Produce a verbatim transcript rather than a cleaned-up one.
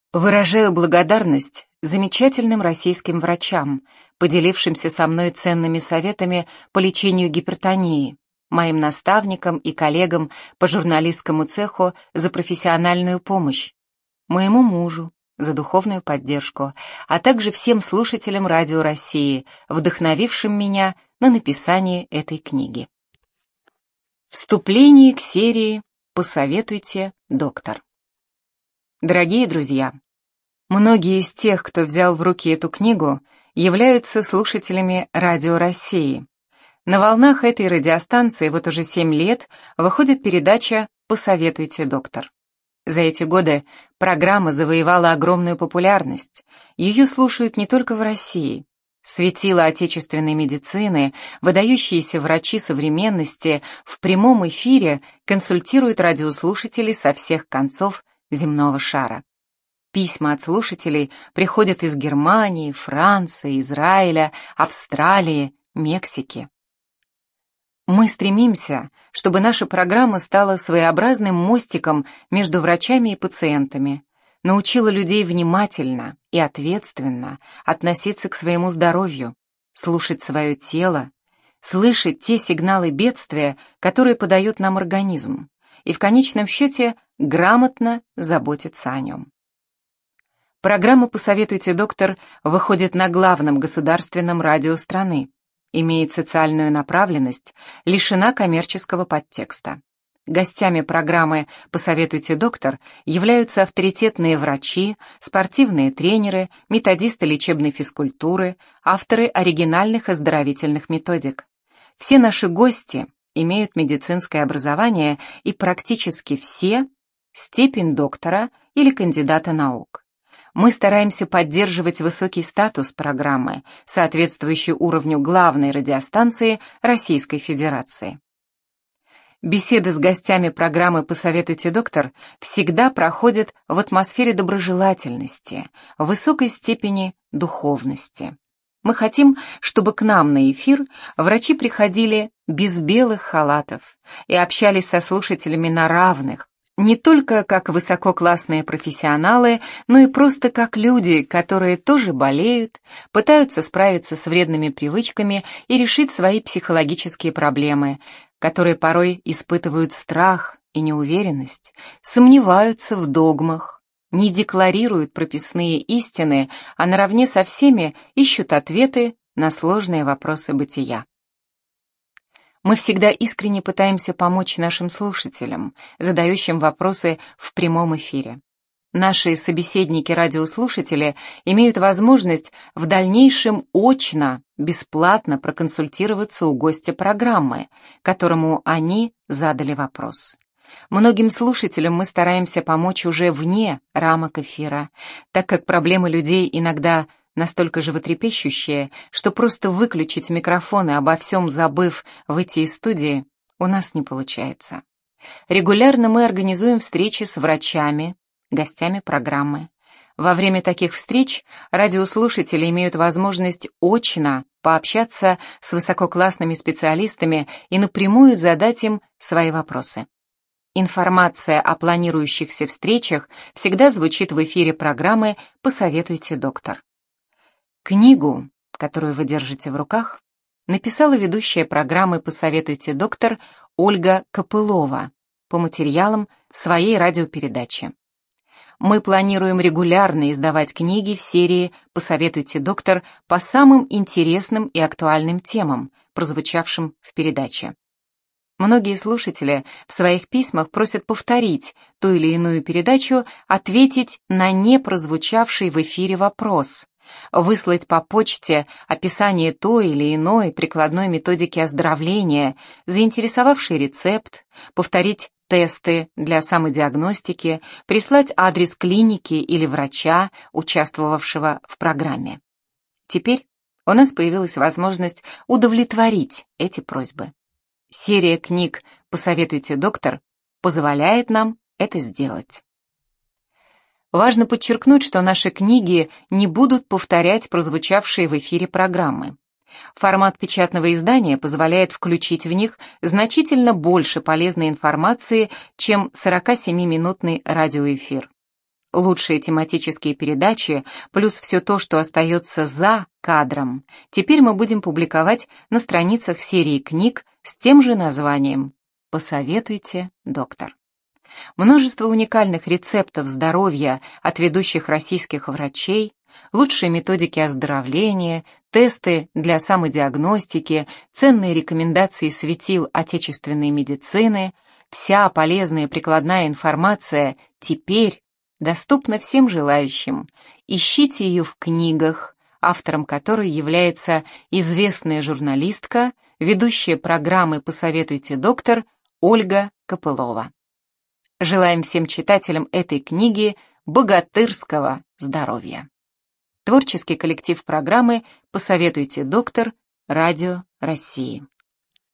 Выражаю благодарность замечательным российским врачам, поделившимся со мной ценными советами по лечению гипертонии, моим наставникам и коллегам по журналистскому цеху за профессиональную помощь, моему мужу за духовную поддержку, а также всем слушателям Радио России, вдохновившим меня на написание этой книги. Вступление к серии «Посоветуйте, доктор». Дорогие друзья, многие из тех, кто взял в руки эту книгу, являются слушателями Радио России. На волнах этой радиостанции вот уже семь лет выходит передача «Посоветуйте, доктор». За эти годы программа завоевала огромную популярность. Ее слушают не только в России. Светила отечественной медицины, выдающиеся врачи современности в прямом эфире консультируют радиослушателей со всех концов земного шара. Письма от слушателей приходят из Германии, Франции, Израиля, Австралии, Мексики. Мы стремимся, чтобы наша программа стала своеобразным мостиком между врачами и пациентами, научила людей внимательно и ответственно относиться к своему здоровью, слушать свое тело, слышать те сигналы бедствия, которые подает нам организм, и в конечном счете грамотно заботиться о нем. Программа «Посоветуйте, доктор» выходит на главном государственном радио страны, имеет социальную направленность, лишена коммерческого подтекста. Гостями программы «Посоветуйте, доктор» являются авторитетные врачи, спортивные тренеры, методисты лечебной физкультуры, авторы оригинальных оздоровительных методик. Все наши гости имеют медицинское образование и практически все степень доктора или кандидата наук. Мы стараемся поддерживать высокий статус программы, соответствующий уровню главной радиостанции Российской Федерации. Беседы с гостями программы «Посоветуйте, доктор» всегда проходят в атмосфере доброжелательности, высокой степени духовности. Мы хотим, чтобы к нам на эфир врачи приходили без белых халатов и общались со слушателями на равных, не только как высококлассные профессионалы, но и просто как люди, которые тоже болеют, пытаются справиться с вредными привычками и решить свои психологические проблемы, которые порой испытывают страх и неуверенность, сомневаются в догмах, не декларируют прописные истины, а наравне со всеми ищут ответы на сложные вопросы бытия. Мы всегда искренне пытаемся помочь нашим слушателям, задающим вопросы в прямом эфире. Наши собеседники-радиослушатели имеют возможность в дальнейшем очно, бесплатно проконсультироваться у гостя программы, которому они задали вопрос. Многим слушателям мы стараемся помочь уже вне рамок эфира, так как проблемы людей иногда настолько животрепещущие, что просто выключить микрофон и обо всем забыв выйти из студии у нас не получается. Регулярно мы организуем встречи с врачами, гостями программы. Во время таких встреч радиослушатели имеют возможность очно пообщаться с высококлассными специалистами и напрямую задать им свои вопросы. Информация о планирующихся встречах всегда звучит в эфире программы «Посоветуйте, доктор». Книгу, которую вы держите в руках, написала ведущая программы «Посоветуйте, доктор» Ольга Копылова по материалам своей радиопередачи. Мы планируем регулярно издавать книги в серии «Посоветуйте, доктор» по самым интересным и актуальным темам, прозвучавшим в передаче. Многие слушатели в своих письмах просят повторить ту или иную передачу, ответить на не прозвучавший в эфире вопрос, выслать по почте описание той или иной прикладной методики оздоровления, заинтересовавший рецепт, повторить тесты для самодиагностики, прислать адрес клиники или врача, участвовавшего в программе. Теперь у нас появилась возможность удовлетворить эти просьбы. Серия книг «Посоветуйте, доктор» позволяет нам это сделать. Важно подчеркнуть, что наши книги не будут повторять прозвучавшие в эфире программы. Формат печатного издания позволяет включить в них значительно больше полезной информации, чем сорокасемиминутный радиоэфир. лучшие тематические передачи, плюс все то, что остается за кадром, теперь мы будем публиковать на страницах серии книг с тем же названием «Посоветуйте, доктор». Множество уникальных рецептов здоровья от ведущих российских врачей, лучшие методики оздоровления, тесты для самодиагностики, ценные рекомендации светил отечественной медицины, вся полезная прикладная информация теперь доступна всем желающим. Ищите ее в книгах, автором которой является известная журналистка, ведущая программы «Посоветуйте, доктор» Ольга Копылова. Желаем всем читателям этой книги богатырского здоровья. Творческий коллектив программы «Посоветуйте, доктор» Радио России.